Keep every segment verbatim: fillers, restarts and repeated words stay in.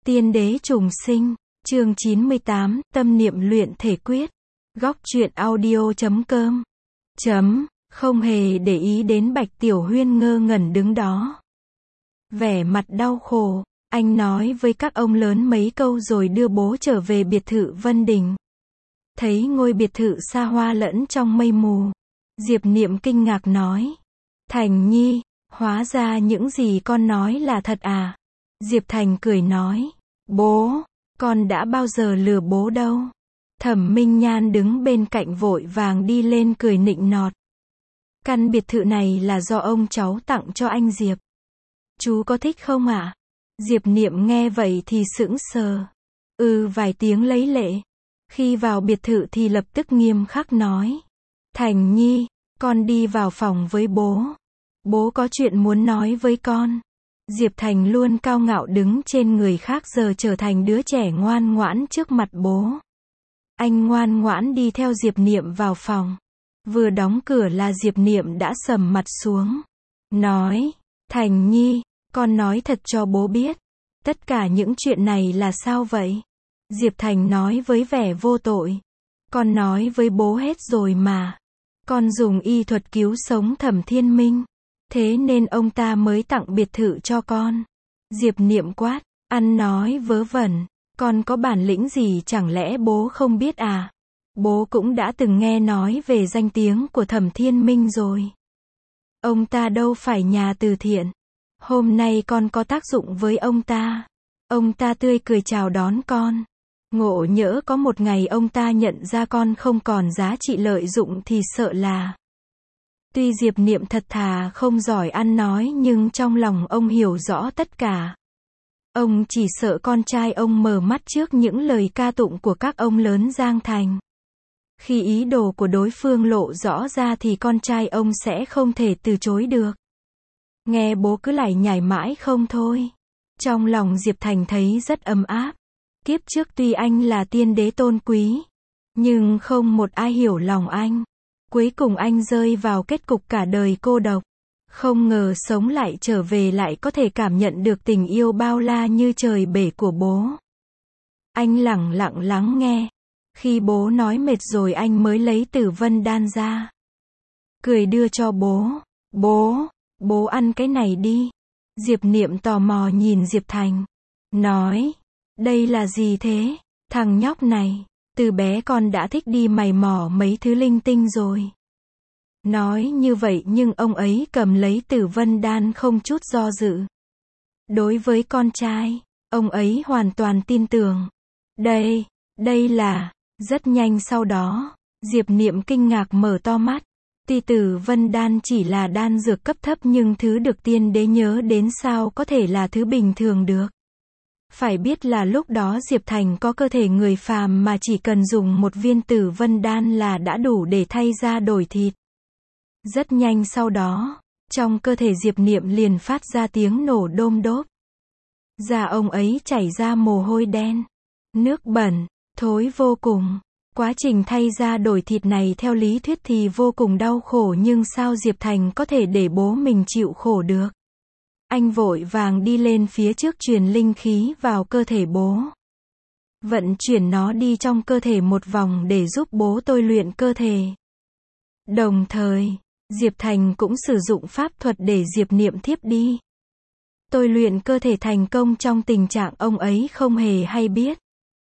Tiên đế trùng sinh, chương chín mươi tám, tâm niệm luyện thể quyết. Góc truyện audio chấm com. Chấm, không hề để ý đến Bạch Tiểu Huyên ngơ ngẩn đứng đó. Vẻ mặt đau khổ, anh nói với các ông lớn mấy câu rồi đưa bố trở về biệt thự Vân Đình. Thấy ngôi biệt thự xa hoa lẫn trong mây mù, Diệp Niệm kinh ngạc nói. Thành Nhi, hóa ra những gì con nói là thật à? Diệp Thành cười nói. Bố, con đã bao giờ lừa bố đâu. Thẩm Minh Nhan đứng bên cạnh vội vàng đi lên cười nịnh nọt. Căn biệt thự này là do ông cháu tặng cho anh Diệp. Chú có thích không ạ? À? Diệp Niệm nghe vậy thì sững sờ. Ừ vài tiếng lấy lệ. Khi vào biệt thự thì lập tức nghiêm khắc nói. Thành Nhi, con đi vào phòng với bố. Bố có chuyện muốn nói với con. Diệp Thành luôn cao ngạo đứng trên người khác giờ trở thành đứa trẻ ngoan ngoãn trước mặt bố. Anh ngoan ngoãn đi theo Diệp Niệm vào phòng. Vừa đóng cửa là Diệp Niệm đã sầm mặt xuống. Nói, Thành Nhi, con nói thật cho bố biết. Tất cả những chuyện này là sao vậy? Diệp Thành nói với vẻ vô tội. Con nói với bố hết rồi mà. Con dùng y thuật cứu sống Thẩm Thiên Minh. Thế nên ông ta mới tặng biệt thự cho con. Diệp Niệm quát, ăn nói vớ vẩn, con có bản lĩnh gì chẳng lẽ bố không biết à? Bố cũng đã từng nghe nói về danh tiếng của Thẩm Thiên Minh rồi. Ông ta đâu phải nhà từ thiện. Hôm nay con có tác dụng với ông ta. Ông ta tươi cười chào đón con. Ngộ nhỡ có một ngày ông ta nhận ra con không còn giá trị lợi dụng thì sợ là... Tuy Diệp Niệm thật thà không giỏi ăn nói nhưng trong lòng ông hiểu rõ tất cả. Ông chỉ sợ con trai ông mở mắt trước những lời ca tụng của các ông lớn Giang Thành. Khi ý đồ của đối phương lộ rõ ra thì con trai ông sẽ không thể từ chối được. Nghe bố cứ lải nhải mãi không thôi. Trong lòng Diệp Thành thấy rất ấm áp. Kiếp trước tuy anh là tiên đế tôn quý, nhưng không một ai hiểu lòng anh. Cuối cùng anh rơi vào kết cục cả đời cô độc. Không ngờ sống lại trở về lại có thể cảm nhận được tình yêu bao la như trời bể của bố. Anh lẳng lặng lắng nghe. Khi bố nói mệt rồi anh mới lấy Tử Vân đan ra. Cười đưa cho bố. Bố, bố ăn cái này đi. Diệp Niệm tò mò nhìn Diệp Thành. Nói, đây là gì thế? Thằng nhóc này. Từ bé con đã thích đi mày mò mấy thứ linh tinh rồi. Nói như vậy nhưng ông ấy cầm lấy Tử Vân đan không chút do dự. Đối với con trai, ông ấy hoàn toàn tin tưởng. Đây, đây là... Rất nhanh sau đó, Diệp Niệm kinh ngạc mở to mắt. Tuy Tử Vân đan chỉ là đan dược cấp thấp nhưng thứ được tiên đế nhớ đến sao có thể là thứ bình thường được. Phải biết là lúc đó Diệp Thành có cơ thể người phàm mà chỉ cần dùng một viên Tử Vân đan là đã đủ để thay da đổi thịt. Rất nhanh sau đó, trong cơ thể Diệp Niệm liền phát ra tiếng nổ đôm đốp. Da ông ấy chảy ra mồ hôi đen, nước bẩn, thối vô cùng. Quá trình thay da đổi thịt này theo lý thuyết thì vô cùng đau khổ nhưng sao Diệp Thành có thể để bố mình chịu khổ được. Anh vội vàng đi lên phía trước truyền linh khí vào cơ thể bố. Vận chuyển nó đi trong cơ thể một vòng để giúp bố tôi luyện cơ thể. Đồng thời, Diệp Thành cũng sử dụng pháp thuật để Diệp Niệm thiếp đi. Tôi luyện cơ thể thành công trong tình trạng ông ấy không hề hay biết.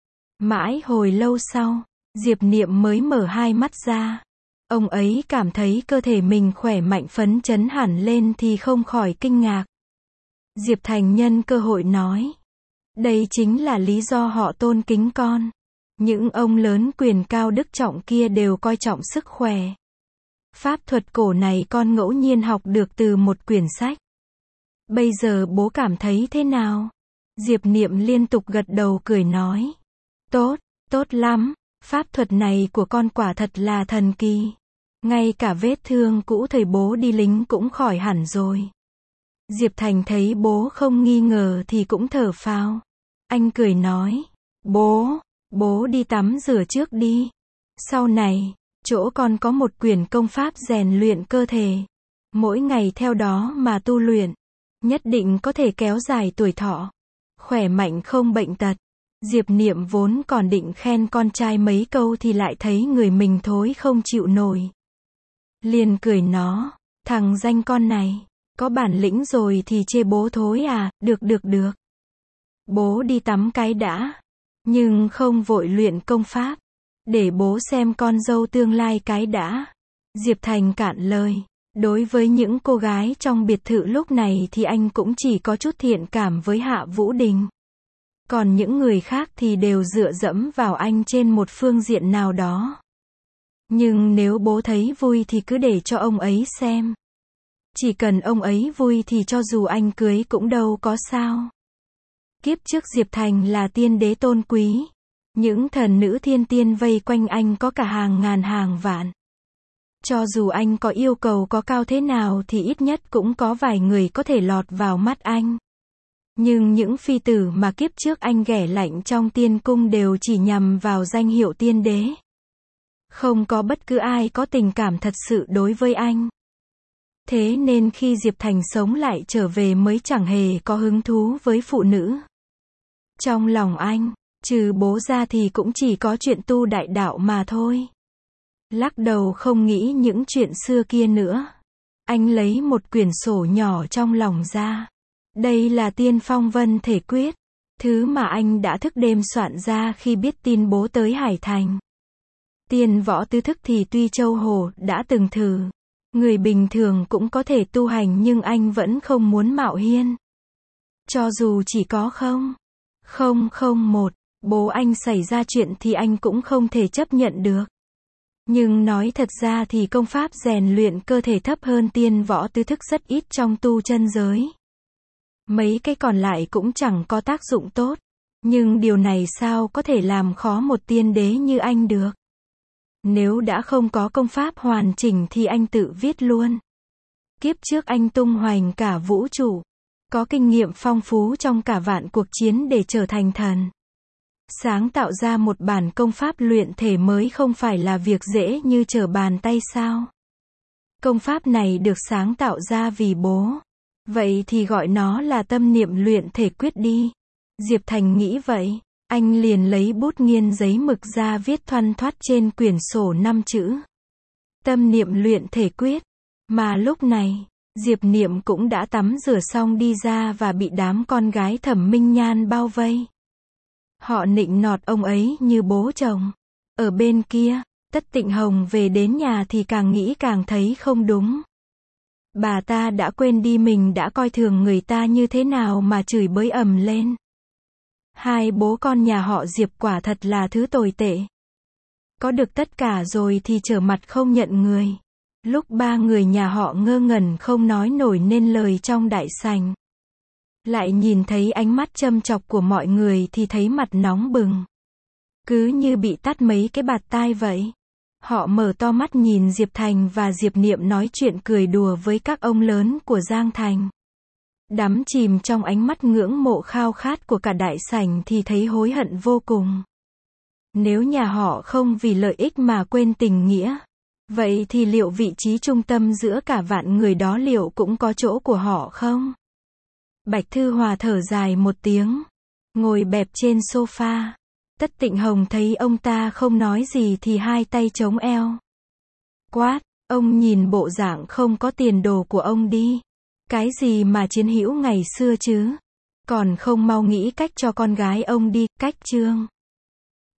Mãi hồi lâu sau, Diệp Niệm mới mở hai mắt ra. Ông ấy cảm thấy cơ thể mình khỏe mạnh phấn chấn hẳn lên thì không khỏi kinh ngạc. Diệp Thành nhân cơ hội nói. Đây chính là lý do họ tôn kính con. Những ông lớn quyền cao đức trọng kia đều coi trọng sức khỏe. Pháp thuật cổ này con ngẫu nhiên học được từ một quyển sách. Bây giờ bố cảm thấy thế nào? Diệp Niệm liên tục gật đầu cười nói. Tốt, tốt lắm. Pháp thuật này của con quả thật là thần kỳ. Ngay cả vết thương cũ thời bố đi lính cũng khỏi hẳn rồi. Diệp Thành thấy bố không nghi ngờ thì cũng thở phào. Anh cười nói. Bố, bố đi tắm rửa trước đi. Sau này, chỗ con có một quyển công pháp rèn luyện cơ thể. Mỗi ngày theo đó mà tu luyện. Nhất định có thể kéo dài tuổi thọ. khỏe mạnh không bệnh tật. Diệp Niệm vốn còn định khen con trai mấy câu thì lại thấy người mình thối không chịu nổi. Liền cười nó, thằng danh con này, có bản lĩnh rồi thì chê bố thối à, được được được. Bố đi tắm cái đã, nhưng không vội luyện công pháp, để bố xem con dâu tương lai cái đã. Diệp Thành cạn lời, đối với những cô gái trong biệt thự lúc này thì anh cũng chỉ có chút thiện cảm với Hạ Vũ Đình. Còn những người khác thì đều dựa dẫm vào anh trên một phương diện nào đó. Nhưng nếu bố thấy vui thì cứ để cho ông ấy xem. Chỉ cần ông ấy vui thì cho dù anh cưới cũng đâu có sao. Kiếp trước Diệp Thành là tiên đế tôn quý. Những thần nữ thiên tiên vây quanh anh có cả hàng ngàn hàng vạn. Cho dù anh có yêu cầu có cao thế nào thì ít nhất cũng có vài người có thể lọt vào mắt anh. Nhưng những phi tử mà kiếp trước anh ghẻ lạnh trong tiên cung đều chỉ nhằm vào danh hiệu tiên đế. Không có bất cứ ai có tình cảm thật sự đối với anh. Thế nên khi Diệp Thành sống lại trở về mới chẳng hề có hứng thú với phụ nữ. Trong lòng anh, trừ bố ra thì cũng chỉ có chuyện tu đại đạo mà thôi. Lắc đầu không nghĩ những chuyện xưa kia nữa. Anh lấy một quyển sổ nhỏ trong lòng ra. Đây là Tiên Phong Vân Thể Quyết. Thứ mà anh đã thức đêm soạn ra khi biết tin bố tới Hải Thành. Tiên võ tứ thức thì tuy Châu Hồ đã từng thử. Người bình thường cũng có thể tu hành nhưng anh vẫn không muốn mạo hiên. Cho dù chỉ có không, không không một, bố anh xảy ra chuyện thì anh cũng không thể chấp nhận được. Nhưng nói thật ra thì công pháp rèn luyện cơ thể thấp hơn tiên võ tứ thức rất ít trong tu chân giới. Mấy cái còn lại cũng chẳng có tác dụng tốt. Nhưng điều này sao có thể làm khó một tiên đế như anh được. Nếu đã không có công pháp hoàn chỉnh thì anh tự viết luôn. Kiếp trước anh tung hoành cả vũ trụ. Có kinh nghiệm phong phú trong cả vạn cuộc chiến để trở thành thần. Sáng tạo ra một bản công pháp luyện thể mới không phải là việc dễ như trở bàn tay sao. Công pháp này được sáng tạo ra vì bố. Vậy thì gọi nó là tâm niệm luyện thể quyết đi. Diệp Thành nghĩ vậy. Anh liền lấy bút nghiên giấy mực ra viết thoăn thoắt trên quyển sổ năm chữ. Tâm niệm luyện thể quyết. Mà lúc này, Diệp Niệm cũng đã tắm rửa xong đi ra và bị đám con gái Thẩm Minh Nhan bao vây. Họ nịnh nọt ông ấy như bố chồng. Ở bên kia, Tất Tịnh Hồng về đến nhà thì càng nghĩ càng thấy không đúng. Bà ta đã quên đi mình đã coi thường người ta như thế nào mà chửi bới ầm lên. Hai bố con nhà họ Diệp quả thật là thứ tồi tệ. Có được tất cả rồi thì trở mặt không nhận người. Lúc ba người nhà họ ngơ ngẩn không nói nổi nên lời trong đại sảnh. Lại nhìn thấy ánh mắt châm chọc của mọi người thì thấy mặt nóng bừng. Cứ như bị tát mấy cái bạt tai vậy. Họ mở to mắt nhìn Diệp Thành và Diệp Niệm nói chuyện cười đùa với các ông lớn của Giang Thành. Đắm chìm trong ánh mắt ngưỡng mộ khao khát của cả đại sảnh thì thấy hối hận vô cùng. Nếu nhà họ không vì lợi ích mà quên tình nghĩa, vậy thì liệu vị trí trung tâm giữa cả vạn người đó liệu cũng có chỗ của họ không? Bạch Thư Hòa thở dài một tiếng, ngồi bẹp trên sofa. Tất Tịnh Hồng thấy ông ta không nói gì thì hai tay chống eo. Quát, ông nhìn bộ dạng không có tiền đồ của ông đi. Cái gì mà chiến hữu ngày xưa chứ? Còn không mau nghĩ cách cho con gái ông đi, cách chương.